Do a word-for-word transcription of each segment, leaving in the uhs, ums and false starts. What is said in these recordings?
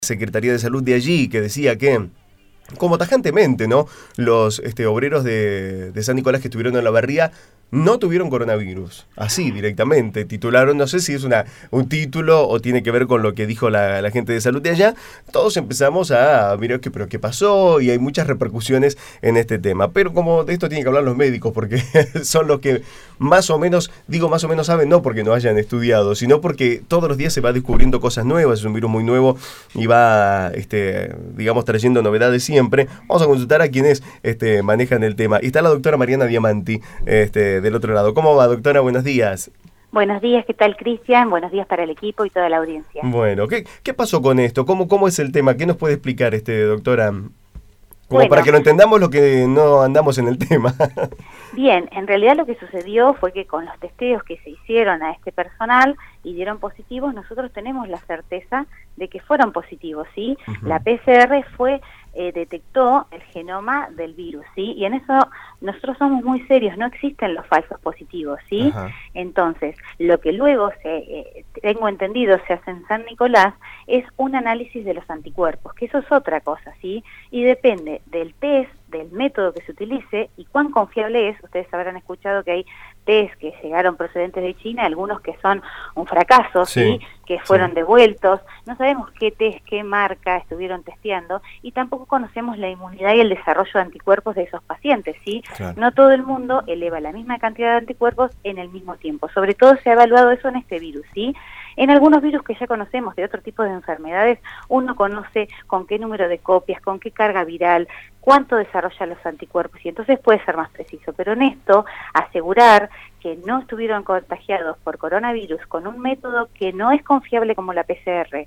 Secretaría de Salud de allí, que decía que, como tajantemente, ¿no?, los este, obreros de, de San Nicolás que estuvieron en la barría no tuvieron coronavirus. Así, directamente. Titularon, no sé si es una un título o tiene que ver con lo que dijo la, la gente de salud de allá. Todos empezamos a mirar qué, pero qué pasó, y hay muchas repercusiones en este tema. Pero como de esto tienen que hablar los médicos, porque son los que más o menos, digo más o menos saben, no porque no hayan estudiado, sino porque todos los días se va descubriendo cosas nuevas. Es un virus muy nuevo y va, este, digamos, trayendo novedades siempre. Vamos a consultar a quienes este, manejan el tema. Y está la doctora Mariana Diamanti, este, del otro lado. ¿Cómo va, doctora? Buenos días. Buenos días, ¿qué tal, Cristian? Buenos días para el equipo y toda la audiencia. Bueno, ¿qué, qué pasó con esto? ¿Cómo, ¿Cómo es el tema? ¿Qué nos puede explicar, este, doctora? Como bueno, para que lo entendamos lo que no andamos en el tema. Bien, en realidad lo que sucedió fue que con los testeos que se hicieron a este personal y dieron positivos, nosotros tenemos la certeza de que fueron positivos, ¿sí? Uh-huh. La P C R fue... Eh, detectó el genoma del virus, ¿sí? Y en eso nosotros somos muy serios, no existen los falsos positivos, ¿sí? Ajá. Entonces, lo que luego, se eh, tengo entendido, se hace en San Nicolás, es un análisis de los anticuerpos, que eso es otra cosa, ¿sí? Y depende del test, del método que se utilice y cuán confiable es. Ustedes habrán escuchado que hay test que llegaron procedentes de China, algunos que son un fracaso, ¿sí? ¿sí? Que fueron sí. devueltos. No sabemos qué test, qué marca estuvieron testeando y tampoco conocemos la inmunidad y el desarrollo de anticuerpos de esos pacientes, ¿sí? Claro. No todo el mundo eleva la misma cantidad de anticuerpos en el mismo tiempo. Sobre todo se ha evaluado eso en este virus, ¿sí? En algunos virus que ya conocemos de otro tipo de enfermedades, uno conoce con qué número de copias, con qué carga viral, cuánto desarrollan los anticuerpos, y entonces puede ser más preciso. Pero en esto, asegurar que no estuvieron contagiados por coronavirus con un método que no es confiable como la P C R,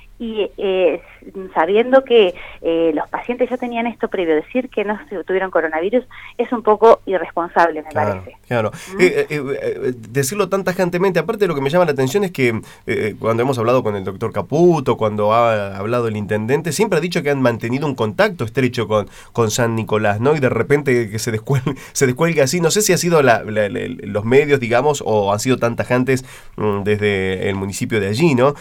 y eh, sabiendo que eh, los pacientes ya tenían esto previo, decir que no tuvieron coronavirus es un poco irresponsable, me claro, parece. Claro, ¿Mm? eh, eh, eh, decirlo tan tajantemente, aparte lo que me llama la atención es que eh, cuando hemos hablado con el doctor Caputo, cuando ha hablado el intendente, siempre ha dicho que han mantenido un contacto estrecho con, con San Nicolás, ¿no? Y de repente que se descuelga, se descuelga así, no sé si ha sido la, la, la, los medios, digamos, o han sido tan tajantes mmm, desde el municipio de allí, ¿no?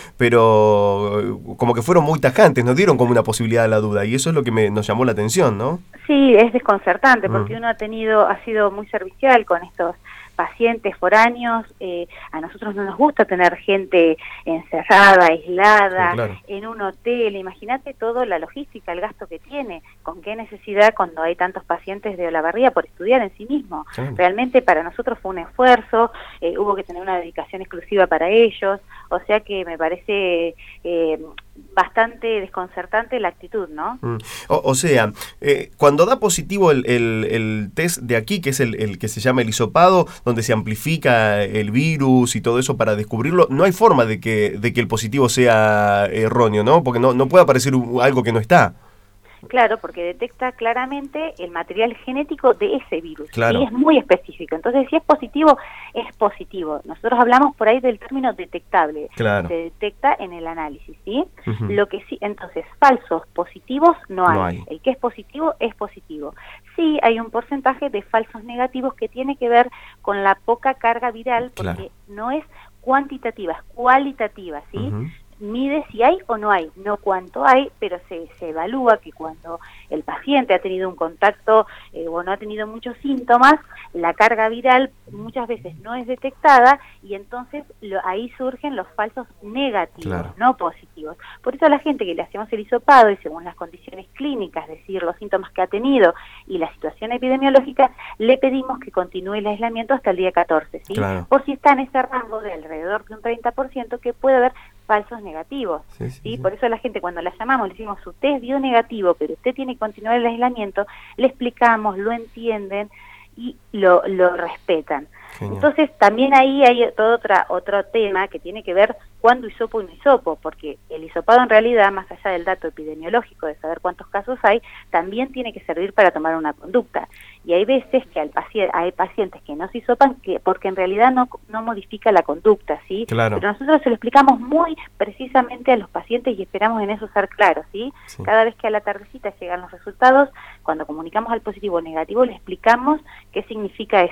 Pero como que fueron muy tajantes, nos dieron como una posibilidad a la duda, y eso es lo que me, nos llamó la atención, ¿no? Sí, es desconcertante, porque mm. uno ha tenido, ha sido muy servicial con estos pacientes foráneos. Eh, a nosotros no nos gusta tener gente encerrada, aislada, sí, claro. en un hotel. Imagínate toda la logística, el gasto que tiene, con qué necesidad cuando hay tantos pacientes de Olavarría por estudiar en sí mismo. Sí. Realmente para nosotros fue un esfuerzo, eh, hubo que tener una dedicación exclusiva para ellos, o sea que me parece eh, bastante desconcertante la actitud, ¿no? Mm. O, o sea, eh, cuando da positivo el, el, el test de aquí, que es el, el que se llama el hisopado, donde se amplifica el virus y todo eso para descubrirlo, no hay forma de que, de que el positivo sea erróneo, ¿no? Porque no, no puede aparecer un, algo que no está. Claro, porque detecta claramente el material genético de ese virus, claro. y es muy específico. Entonces, si es positivo, es positivo. Nosotros hablamos por ahí del término detectable. Claro. Se detecta en el análisis, ¿sí? Uh-huh. Lo que sí, entonces, falsos positivos no hay. no hay. El que es positivo, es positivo. Sí, hay un porcentaje de falsos negativos que tiene que ver con la poca carga viral, porque claro. no es cuantitativa, es cualitativa, ¿sí? Uh-huh. Mide si hay o no hay, no cuánto hay, pero se, se evalúa que cuando el paciente ha tenido un contacto eh, o no ha tenido muchos síntomas, la carga viral muchas veces no es detectada y entonces lo, ahí surgen los falsos negativos, claro. no positivos. Por eso a la gente que le hacemos el hisopado y según las condiciones clínicas, es decir, los síntomas que ha tenido y la situación epidemiológica, le pedimos que continúe el aislamiento hasta el día catorce, ¿sí? Claro. Por si está en ese rango de alrededor de un treinta por ciento que puede haber falsos negativos, sí, sí, ¿sí? Sí. Por eso a la gente cuando la llamamos le decimos, usted dio negativo, pero usted tiene que continuar el aislamiento, le explicamos, lo entienden y lo, lo respetan. Genial. Entonces también ahí hay todo otra, otro tema que tiene que ver cuándo hisopo y no hisopo, porque el hisopado en realidad, más allá del dato epidemiológico de saber cuántos casos hay, también tiene que servir para tomar una conducta. Y hay veces que al paciente, hay pacientes que no se hisopan que, porque en realidad no, no modifica la conducta, ¿sí? Claro. Pero nosotros se lo explicamos muy precisamente a los pacientes y esperamos en eso ser claros, ¿sí? Sí. Cada vez que a la tardecita llegan los resultados, cuando comunicamos al positivo o negativo, le explicamos qué significa eso.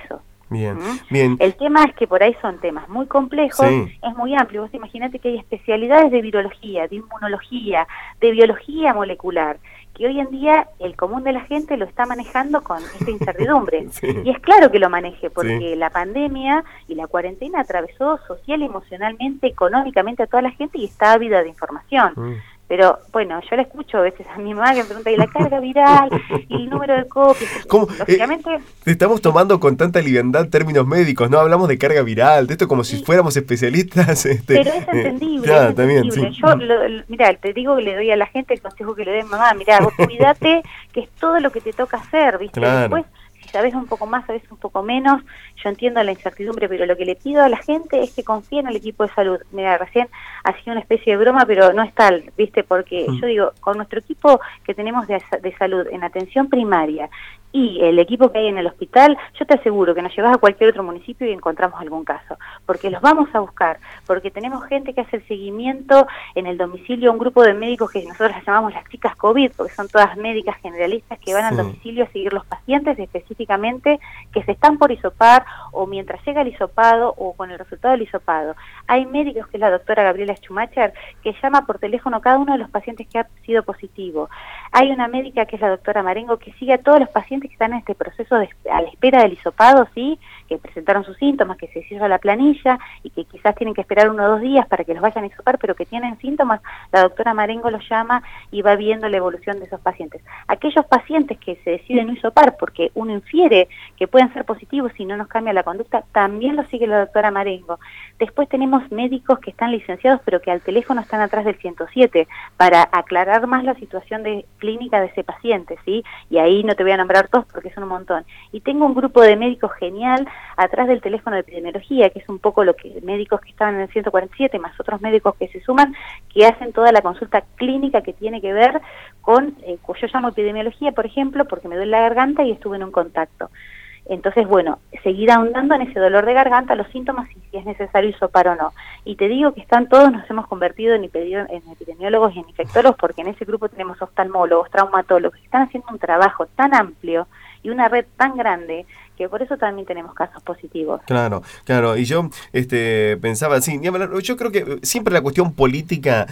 Bien, ¿Mm? bien. El tema es que por ahí son temas muy complejos, Sí. es muy amplio. Vos imagínate que hay especialidades de virología, de inmunología, de biología molecular, que hoy en día el común de la gente lo está manejando con esta incertidumbre. Sí. Y es claro que lo maneje, porque Sí. la pandemia y la cuarentena atravesó social, emocionalmente, económicamente a toda la gente y está ávida de información. Mm. Pero, bueno, yo la escucho a veces a mi mamá que me pregunta, ¿y la carga viral? ¿Y el número de copias? ¿Cómo? Lógicamente... Eh, estamos tomando con tanta liviandad términos médicos, ¿no? Hablamos de carga viral, de esto como si fuéramos especialistas. Este, pero es entendible, eh, claro, es entendible. También, sí. Yo, lo, lo, mira, te digo que le doy a la gente el consejo que le doy a mi mamá, mira, vos cuidate, que es todo lo que te toca hacer, ¿viste? Claro. Después, si sabes un poco más, sabes un poco menos, yo entiendo la incertidumbre, pero lo que le pido a la gente es que confíe en el equipo de salud. Mira, recién hacía una especie de broma, pero no es tal, ¿viste? Porque mm. yo digo, con nuestro equipo que tenemos de, de salud en atención primaria y el equipo que hay en el hospital, yo te aseguro que nos llevas a cualquier otro municipio y encontramos algún caso, porque los vamos a buscar, porque tenemos gente que hace el seguimiento en el domicilio, un grupo de médicos que nosotros las llamamos las chicas COVID, porque son todas médicas generalistas que van sí. al domicilio a seguir los pacientes específicamente que se están por hisopar o mientras llega el hisopado o con el resultado del hisopado. Hay médicos, que es la doctora Gabriela Schumacher, que llama por teléfono a cada uno de los pacientes que ha sido positivo. Hay una médica que es la doctora Marengo que sigue a todos los pacientes que están en este proceso de, a la espera del hisopado, ¿sí? Que presentaron sus síntomas, que se cierra la planilla y que quizás tienen que esperar uno o dos días para que los vayan a hisopar, pero que tienen síntomas, la doctora Marengo los llama y va viendo la evolución de esos pacientes. Aquellos pacientes que se deciden no hisopar porque uno infiere que pueden ser positivos si no nos cambia la conducta, también lo sigue la doctora Marengo. Después tenemos médicos que están licenciados pero que al teléfono están atrás del ciento siete para aclarar más la situación de clínica de ese paciente, ¿sí? Y ahí no te voy a nombrar todos porque son un montón. Y tengo un grupo de médicos genial atrás del teléfono de epidemiología, que es un poco lo que médicos que estaban en el ciento cuarenta y siete, más otros médicos que se suman, que hacen toda la consulta clínica que tiene que ver con, eh, yo llamo epidemiología, por ejemplo, porque me duele la garganta y estuve en un contacto. Entonces, bueno, seguir ahondando en ese dolor de garganta, los síntomas y si es necesario hisopar o no. Y te digo que están todos, nos hemos convertido en, en epidemiólogos y en infectólogos, porque en ese grupo tenemos oftalmólogos, traumatólogos, que están haciendo un trabajo tan amplio y una red tan grande que por eso también tenemos casos positivos. Claro, claro, y yo este pensaba, sí, yo creo que siempre la cuestión política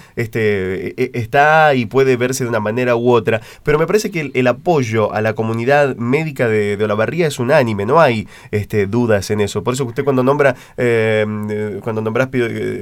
este está y puede verse de una manera u otra, pero me parece que el, el apoyo a la comunidad médica de, de Olavarría es unánime, no hay este dudas en eso. Por eso usted cuando nombra eh, cuando nombras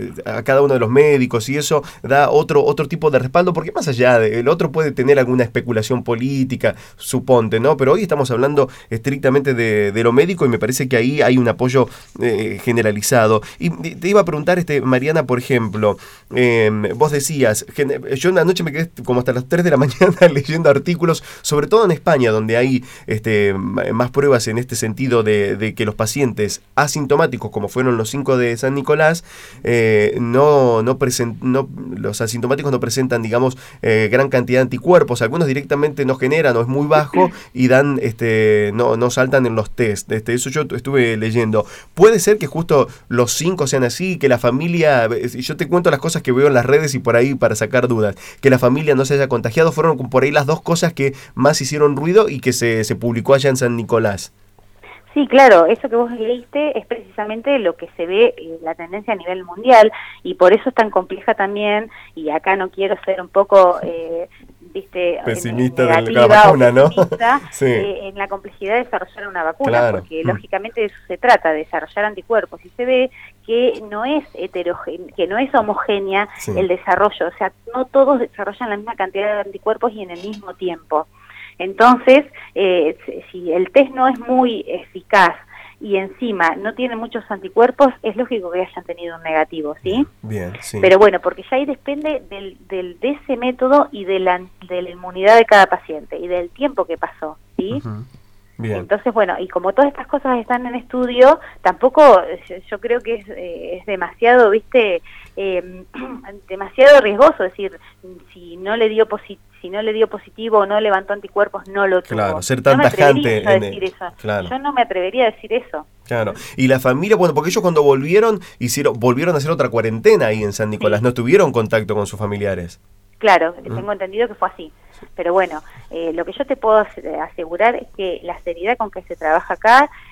a cada uno de los médicos y eso da otro otro tipo de respaldo, porque más allá de el otro puede tener alguna especulación política, suponte, ¿no? Pero hoy estamos hablando estrictamente de de lo médico y me parece que ahí hay un apoyo eh, generalizado. Y te iba a preguntar, este Mariana, por ejemplo, eh, vos decías, yo una noche me quedé como hasta las tres de la mañana leyendo artículos, sobre todo en España, donde hay este, más pruebas en este sentido de, de que los pacientes asintomáticos, como fueron los cinco de San Nicolás, eh, no, no, present, no los asintomáticos no presentan, digamos, eh, gran cantidad de anticuerpos, algunos directamente no generan o es muy bajo y dan, este, no, no saltan en los test. Este, eso yo estuve leyendo. Puede ser que justo los cinco sean así, que la familia, yo te cuento las cosas que veo en las redes y por ahí para sacar dudas, que la familia no se haya contagiado, fueron por ahí las dos cosas que más hicieron ruido y que se, se publicó allá en San Nicolás. Sí, claro, eso que vos leíste es precisamente lo que se ve, eh, la tendencia a nivel mundial, y por eso es tan compleja también, y acá no quiero ser un poco... Eh, viste, pesimista negativa, de la vacuna, ¿no? Sí. Eh, en la complejidad de desarrollar una vacuna, claro. porque mm. lógicamente de eso se trata, de desarrollar anticuerpos, y se ve que no es heterogénea, que no es homogénea sí. el desarrollo, o sea, no todos desarrollan la misma cantidad de anticuerpos y en el mismo tiempo. Entonces, eh, si el test no es muy eficaz y encima no tiene muchos anticuerpos, es lógico que hayan tenido un negativo, ¿sí? Bien, sí. Pero bueno, porque ya ahí depende del, del, de ese método y de la, de la inmunidad de cada paciente y del tiempo que pasó, ¿sí? Uh-huh. Bien. Entonces, bueno, y como todas estas cosas están en estudio, tampoco yo creo que es, eh, es demasiado, ¿viste? Eh, demasiado riesgoso, es decir, si no le dio positivo, si no le dio positivo o no levantó anticuerpos, no lo tuvo. Claro, ser tan no me tajante. Yo, a decir el... eso. Claro. Yo no me atrevería a decir eso. Claro. Y la familia, bueno, porque ellos cuando volvieron, hicieron volvieron a hacer otra cuarentena ahí en San Nicolás, sí. No tuvieron contacto con sus familiares. Claro, ¿Mm? Tengo entendido que fue así. Pero bueno, eh, lo que yo te puedo asegurar es que la seriedad con que se trabaja acá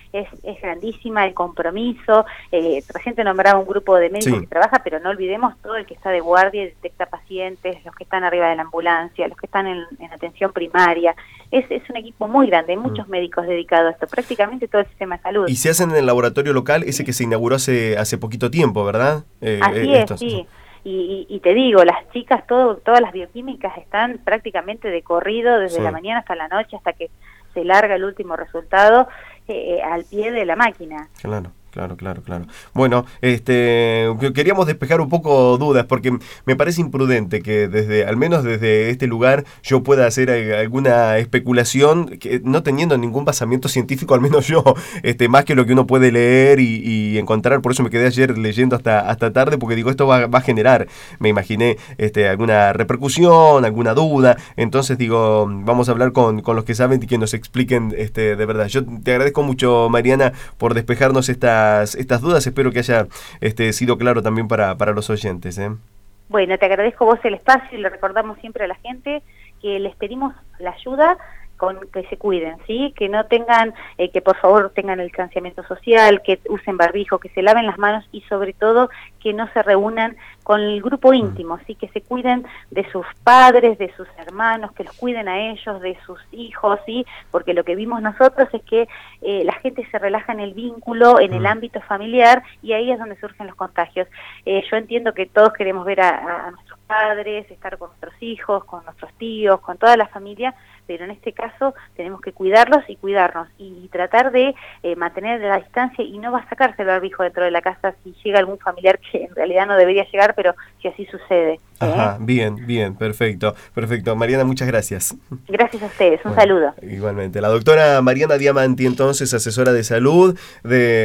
es, es grandísima, el compromiso, eh, recién te nombraba un grupo de médicos Sí. que trabaja, pero no olvidemos todo el que está de guardia y detecta pacientes, los que están arriba de la ambulancia, los que están en, en atención primaria. Es, es un equipo muy grande, hay muchos mm. médicos dedicados a esto, prácticamente todo el sistema de salud. Y se hacen en el laboratorio local, ese que se inauguró hace, hace poquito tiempo, ¿verdad? Eh, Así eh, es, estos. sí. Y, y, y te digo, las chicas, todo, todas las bioquímicas están prácticamente de corrido desde sí. la mañana hasta la noche, hasta que se larga el último resultado eh, al pie de la máquina. Claro. Claro, claro, claro. Bueno, este, queríamos despejar un poco dudas, porque me parece imprudente que desde, al menos desde este lugar, yo pueda hacer alguna especulación, que no teniendo ningún basamiento científico, al menos yo, este, más que lo que uno puede leer y, y encontrar. Por eso me quedé ayer leyendo hasta, hasta tarde, porque digo, esto va, va a generar, me imaginé, este, alguna repercusión, alguna duda. Entonces digo, vamos a hablar con, con los que saben y que nos expliquen este, de verdad. Yo te agradezco mucho, Mariana, por despejarnos esta estas dudas. Espero que haya este, sido claro también para, para los oyentes. ¿eh? Bueno, te agradezco vos el espacio y le recordamos siempre a la gente que les pedimos la ayuda con que se cuiden, ¿sí? Que no tengan, eh, que por favor tengan el distanciamiento social, que usen barbijo, que se laven las manos y sobre todo que no se reúnan con el grupo íntimo, ¿sí? Que se cuiden de sus padres, de sus hermanos, que los cuiden a ellos, de sus hijos, ¿sí? Porque lo que vimos nosotros es que eh, la gente se relaja en el vínculo, en el ámbito familiar, y ahí es donde surgen los contagios. Eh, yo entiendo que todos queremos ver a, a nuestros padres, estar con nuestros hijos, con nuestros tíos, con toda la familia, pero en este caso tenemos que cuidarlos y cuidarnos y tratar de eh, mantener la distancia y no va a sacarse el barbijo dentro de la casa si llega algún familiar que en realidad no debería llegar, pero si así sucede. ¿eh? Ajá, bien, bien, perfecto, perfecto. Mariana, muchas gracias. Gracias a ustedes, un bueno, saludo. Igualmente. La doctora Mariana Diamanti, entonces, asesora de salud de